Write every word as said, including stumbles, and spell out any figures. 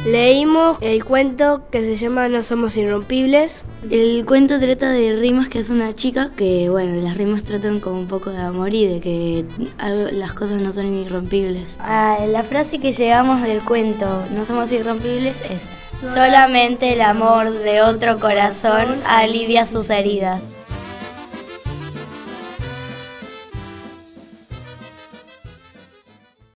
Leímos el cuento que se llama No somos irrompibles. El cuento trata de rimas que hace una chica, que bueno, las rimas tratan como un poco de amor y de que algo, las cosas no son irrompibles. Ah, la frase que llegamos del cuento No somos irrompibles es: solamente el amor de otro corazón alivia sus heridas.